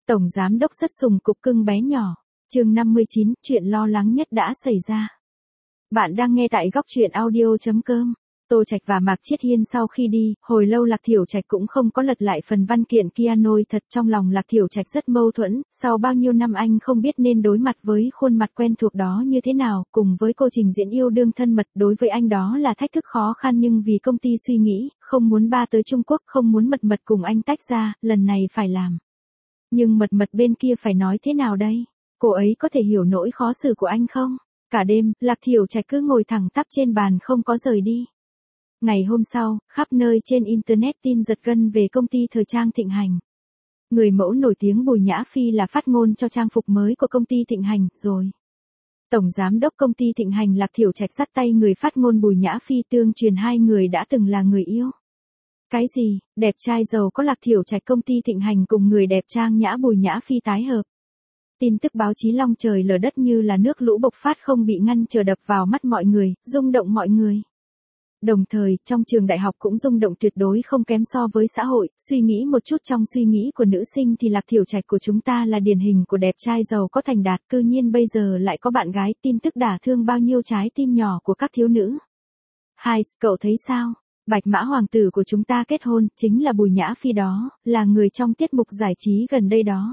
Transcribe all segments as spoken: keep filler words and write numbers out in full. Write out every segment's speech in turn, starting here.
Tổng giám đốc rất sùng cục cưng bé nhỏ. Chương năm mươi chín, chuyện lo lắng nhất đã xảy ra. Bạn đang nghe tại góc truyện audio chấm com. Tô Trạch và Mạc Chiết Hiên sau khi đi, hồi lâu Lạc Thiểu Trạch cũng không có lật lại phần văn kiện kia nôi thật trong lòng Lạc Thiểu Trạch rất mâu thuẫn, sau bao nhiêu năm anh không biết nên đối mặt với khuôn mặt quen thuộc đó như thế nào, cùng với cô trình diễn yêu đương thân mật đối với anh đó là thách thức khó khăn nhưng vì công ty suy nghĩ, không muốn ba tới Trung Quốc, không muốn mật mật cùng anh tách ra, lần này phải làm. Nhưng mật mật bên kia phải nói thế nào đây? Cô ấy có thể hiểu nỗi khó xử của anh không? Cả đêm, Lạc Thiểu Trạch cứ ngồi thẳng tắp trên bàn không có rời đi. Ngày hôm sau, khắp nơi trên Internet tin giật gân về công ty thời trang Thịnh Hành. Người mẫu nổi tiếng Bùi Nhã Phi là phát ngôn cho trang phục mới của công ty Thịnh Hành, rồi. Tổng giám đốc công ty Thịnh Hành Lạc Thiểu Trạch dắt tay người phát ngôn Bùi Nhã Phi tương truyền hai người đã từng là người yêu. Cái gì, đẹp trai giàu có Lạc Thiểu Trạch công ty Thịnh Hành cùng người đẹp trang nhã Bùi Nhã Phi tái hợp. Tin tức báo chí long trời lở đất như là nước lũ bộc phát không bị ngăn trở đập vào mắt mọi người, rung động mọi người. Đồng thời, trong trường đại học cũng rung động tuyệt đối không kém so với xã hội, suy nghĩ một chút trong suy nghĩ của nữ sinh thì Lạc Thiểu Trạch của chúng ta là điển hình của đẹp trai giàu có thành đạt, cư nhiên bây giờ lại có bạn gái, tin tức đả thương bao nhiêu trái tim nhỏ của các thiếu nữ. Hai, cậu thấy sao? Bạch mã hoàng tử của chúng ta kết hôn, chính là Bùi Nhã Phi đó, là người trong tiết mục giải trí gần đây đó.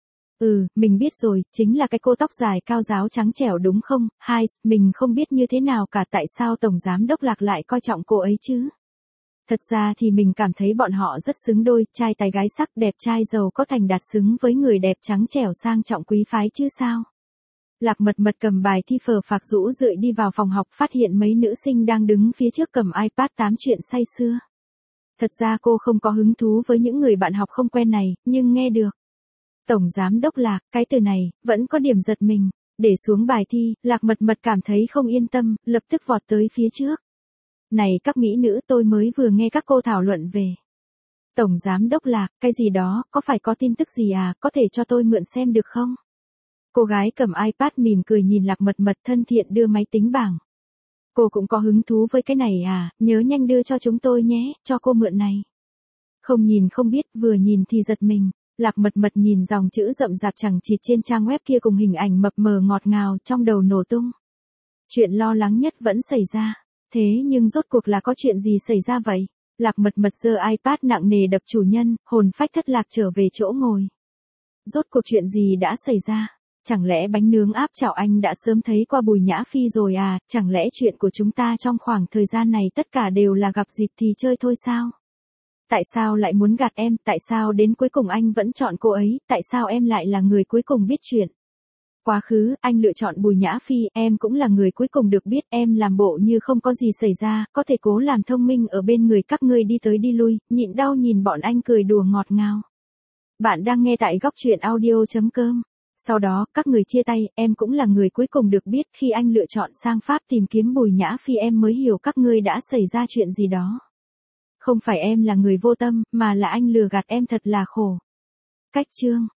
Ừ, mình biết rồi, chính là cái cô tóc dài cao ráo trắng trẻo đúng không? Hai, mình không biết như thế nào cả tại sao Tổng Giám Đốc Lạc lại coi trọng cô ấy chứ? Thật ra thì mình cảm thấy bọn họ rất xứng đôi, trai tài gái sắc, đẹp trai giàu có thành đạt xứng với người đẹp trắng trẻo sang trọng quý phái chứ sao? Lạc Mật Mật cầm bài thi phờ phạc rũ rượi đi vào phòng học phát hiện mấy nữ sinh đang đứng phía trước cầm iPad tám chuyện say sưa. Thật ra cô không có hứng thú với những người bạn học không quen này, nhưng nghe được. Tổng Giám Đốc Lạc, cái từ này, vẫn có điểm giật mình. Để xuống bài thi, Lạc Mật Mật cảm thấy không yên tâm, lập tức vọt tới phía trước. Này các mỹ nữ, tôi mới vừa nghe các cô thảo luận về. Tổng Giám Đốc Lạc, cái gì đó, có phải có tin tức gì à, có thể cho tôi mượn xem được không? Cô gái cầm iPad mỉm cười nhìn Lạc Mật Mật thân thiện đưa máy tính bảng. Cô cũng có hứng thú với cái này à, nhớ nhanh đưa cho chúng tôi nhé, cho cô mượn này. Không nhìn không biết, vừa nhìn thì giật mình. Lạc Mật Mật nhìn dòng chữ rậm rạp chẳng chịt trên trang web kia cùng hình ảnh mập mờ ngọt ngào trong đầu nổ tung. Chuyện lo lắng nhất vẫn xảy ra. Thế nhưng rốt cuộc là có chuyện gì xảy ra vậy? Lạc Mật Mật giơ iPad nặng nề đập chủ nhân, hồn phách thất lạc trở về chỗ ngồi. Rốt cuộc chuyện gì đã xảy ra? Chẳng lẽ bánh nướng áp chảo anh đã sớm thấy qua Bùi Nhã Phi rồi à? Chẳng lẽ chuyện của chúng ta trong khoảng thời gian này tất cả đều là gặp dịp thì chơi thôi sao? Tại sao lại muốn gạt em, tại sao đến cuối cùng anh vẫn chọn cô ấy, tại sao em lại là người cuối cùng biết chuyện? Quá khứ, anh lựa chọn Bùi Nhã Phi, em cũng là người cuối cùng được biết, em làm bộ như không có gì xảy ra, có thể cố làm thông minh ở bên người các ngươi đi tới đi lui, nhịn đau nhìn bọn anh cười đùa ngọt ngào. Bạn đang nghe tại góc truyện audio chấm com. Sau đó, các người chia tay, em cũng là người cuối cùng được biết, khi anh lựa chọn sang Pháp tìm kiếm Bùi Nhã Phi em mới hiểu các ngươi đã xảy ra chuyện gì đó. Không phải em là người vô tâm, mà là anh lừa gạt em thật là khổ. Cách chương